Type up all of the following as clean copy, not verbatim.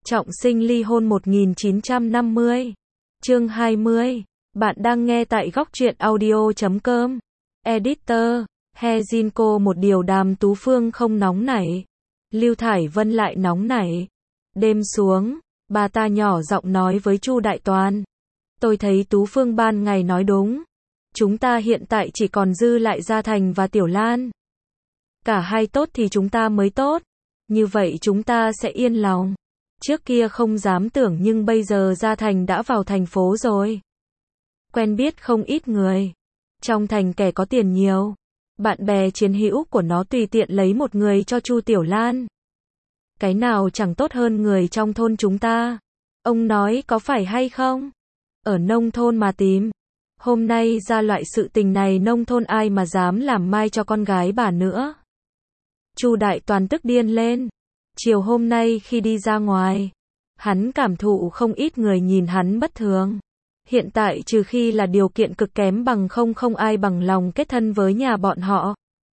Trọng sinh ly hôn 1950. Chương 20. Bạn đang nghe tại góc truyện audio.com. Editor, Hejinko. Một điều Đàm Tú Phương không nóng nảy, Lưu Thải Vân lại nóng nảy. Đêm xuống, bà ta nhỏ giọng nói với Chu Đại Toàn. Tôi thấy Tú Phương ban ngày nói đúng. Chúng ta hiện tại chỉ còn dư lại Gia Thành và Tiểu Lan. Cả hai tốt thì chúng ta mới tốt. Như vậy chúng ta sẽ yên lòng. Trước kia không dám tưởng nhưng bây giờ Gia Thành đã vào thành phố rồi. Quen biết không ít người. Trong thành kẻ có tiền nhiều. Bạn bè chiến hữu của nó tùy tiện lấy một người cho Chu Tiểu Lan. Cái nào chẳng tốt hơn người trong thôn chúng ta. Ông nói có phải hay không? Ở nông thôn mà tìm. Hôm nay ra loại sự tình này nông thôn ai mà dám làm mai cho con gái bà nữa. Chu Đại Toàn tức điên lên. Chiều hôm nay khi đi ra ngoài, hắn cảm thụ không ít người nhìn hắn bất thường. Hiện tại trừ khi là điều kiện cực kém bằng không ai bằng lòng kết thân với nhà bọn họ.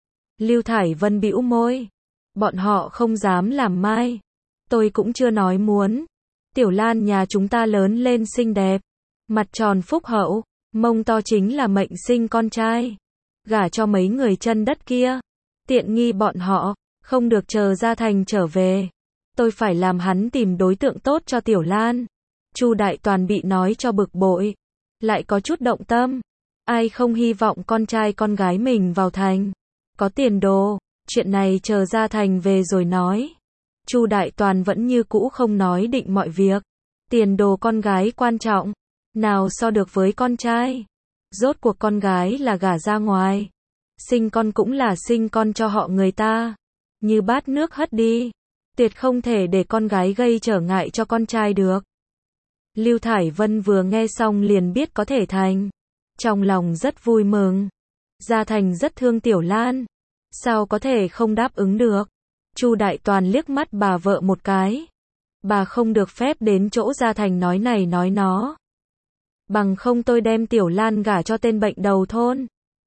Lưu Thải Vân bĩu môi. Bọn họ không dám làm mai. Tôi cũng chưa nói muốn. Tiểu Lan nhà chúng ta lớn lên xinh đẹp, mặt tròn phúc hậu, mông to chính là mệnh sinh con trai. Gả cho mấy người chân đất kia. Tiện nghi bọn họ. Không được chờ Gia Thành trở về. Tôi phải làm hắn tìm đối tượng tốt cho Tiểu Lan. Chu Đại Toàn bị nói cho bực bội. Lại có chút động tâm. Ai không hy vọng con trai con gái mình vào thành. Có tiền đồ. Chuyện này chờ Gia Thành về rồi nói. Chu Đại Toàn vẫn như cũ không nói định mọi việc. Tiền đồ con gái quan trọng. Nào so được với con trai. Rốt cuộc con gái là gả ra ngoài. Sinh con cũng là sinh con cho họ người ta. Như bát nước hất đi. Tuyệt không thể để con gái gây trở ngại cho con trai được. Lưu Thải Vân vừa nghe xong liền biết có thể thành. Trong lòng rất vui mừng. Gia Thành rất thương Tiểu Lan. Sao có thể không đáp ứng được. Chu Đại Toàn liếc mắt bà vợ một cái. Bà không được phép đến chỗ Gia Thành nói này nói nó. Bằng không tôi đem Tiểu Lan gả cho tên bệnh đầu thôn.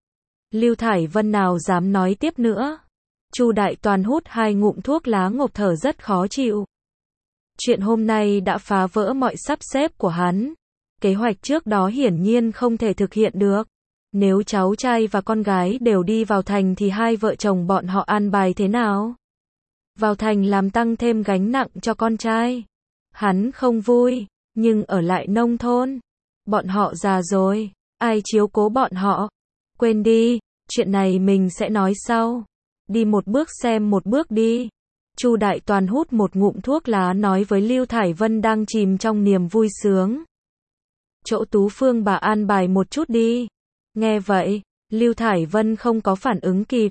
Lưu Thải Vân nào dám nói tiếp nữa. Chu Đại Toàn hút 2 ngụm thuốc lá ngộp thở rất khó chịu. Chuyện hôm nay đã phá vỡ mọi sắp xếp của hắn. Kế hoạch trước đó hiển nhiên không thể thực hiện được. Nếu cháu trai và con gái đều đi vào thành thì hai vợ chồng bọn họ an bài thế nào? Vào thành làm tăng thêm gánh nặng cho con trai. Hắn không vui, nhưng ở lại nông thôn. Bọn họ già rồi, ai chiếu cố bọn họ? Quên đi, chuyện này mình sẽ nói sau. Đi một bước xem một bước đi. Chu Đại Toàn hút một ngụm thuốc lá nói với Lưu Thải Vân đang chìm trong niềm vui sướng. Chỗ Tú Phương bà an bài một chút đi. Nghe vậy, Lưu Thải Vân không có phản ứng kịp.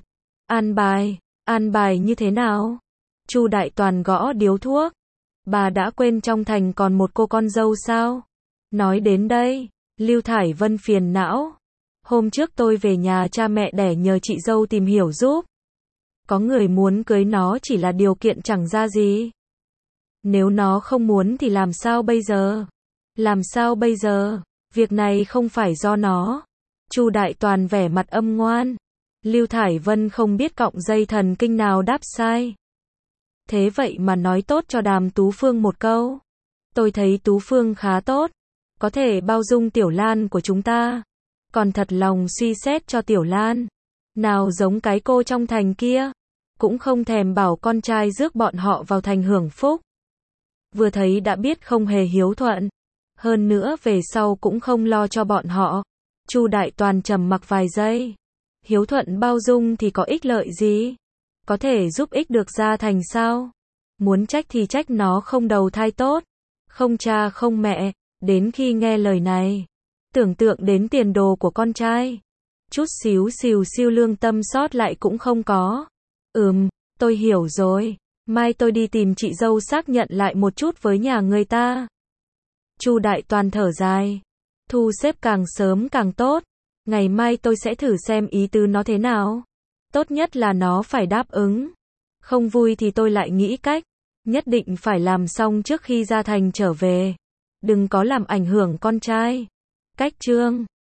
An bài như thế nào? Chu Đại Toàn gõ điếu thuốc. Bà đã quên trong thành còn một cô con dâu sao? Nói đến đây, Lưu Thải Vân phiền não. Hôm trước tôi về nhà cha mẹ đẻ nhờ chị dâu tìm hiểu giúp. Có người muốn cưới nó chỉ là điều kiện chẳng ra gì. Nếu nó không muốn thì làm sao bây giờ? Làm sao bây giờ? Việc này không phải do nó. Chu Đại Toàn vẻ mặt âm ngoan. Lưu Thải Vân không biết cọng dây thần kinh nào đáp sai. Thế vậy mà nói tốt cho Đàm Tú Phương một câu. Tôi thấy Tú Phương khá tốt. Có thể bao dung Tiểu Lan của chúng ta. Còn thật lòng suy xét cho Tiểu Lan. Nào giống cái cô trong thành kia. Cũng không thèm bảo con trai rước bọn họ vào thành hưởng phúc. Vừa thấy đã biết không hề hiếu thuận. Hơn nữa về sau cũng không lo cho bọn họ. Chu Đại Toàn trầm mặc vài giây. Hiếu thuận bao dung thì có ích lợi gì? Có thể giúp ích được Gia Thành sao? Muốn trách thì trách nó không đầu thai tốt. Không cha không mẹ. Đến khi nghe lời này. Tưởng tượng đến tiền đồ của con trai. Chút xíu siêu lương tâm sót lại cũng không có. Tôi hiểu rồi. Mai tôi đi tìm chị dâu xác nhận lại một chút với nhà người ta. Chu Đại Toàn thở dài. Thu xếp càng sớm càng tốt. Ngày mai tôi sẽ thử xem ý tứ nó thế nào. Tốt nhất là nó phải đáp ứng. Không vui thì tôi lại nghĩ cách. Nhất định phải làm xong trước khi Gia Thành trở về. Đừng có làm ảnh hưởng con trai. Cách chương